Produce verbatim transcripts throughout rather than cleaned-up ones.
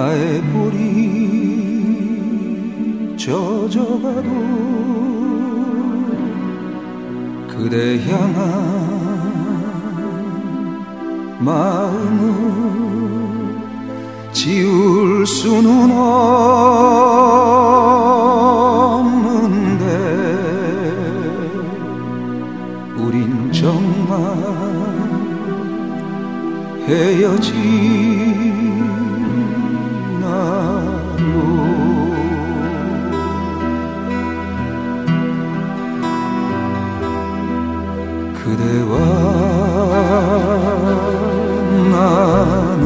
나의 볼이 젖어가도 그대 향한 마음을 지울 수는 없는데 우린 정말 헤어지나요? 그대와 나는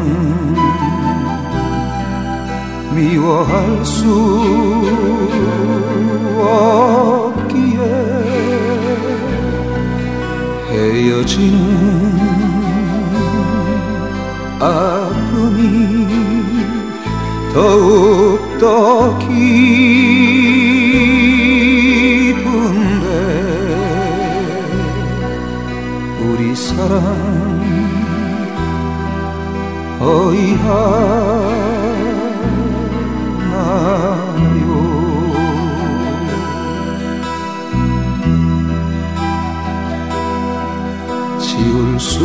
미워할 수 없기에 헤어지는 아픔이 더욱더 깊은데 우리 사랑 어이하나요? 지울 수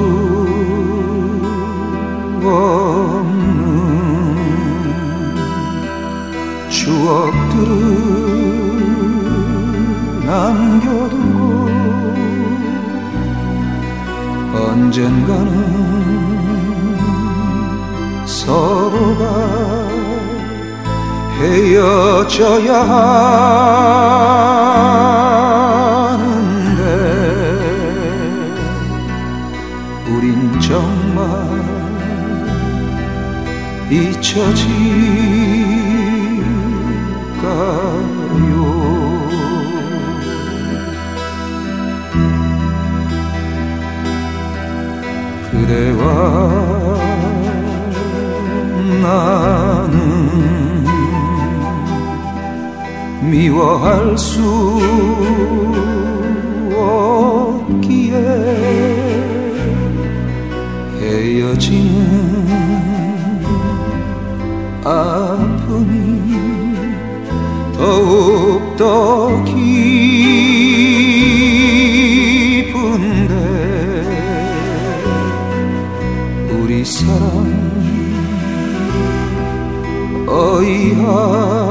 없는 추억들을 남겨두고 언젠가는 서로가 헤어져야 하는데 우린 정말 잊혀질까요? 그대와 나는 미워할 수 없기에 헤어지는 아픔이 더욱더 깊은데 우리 사랑 어이하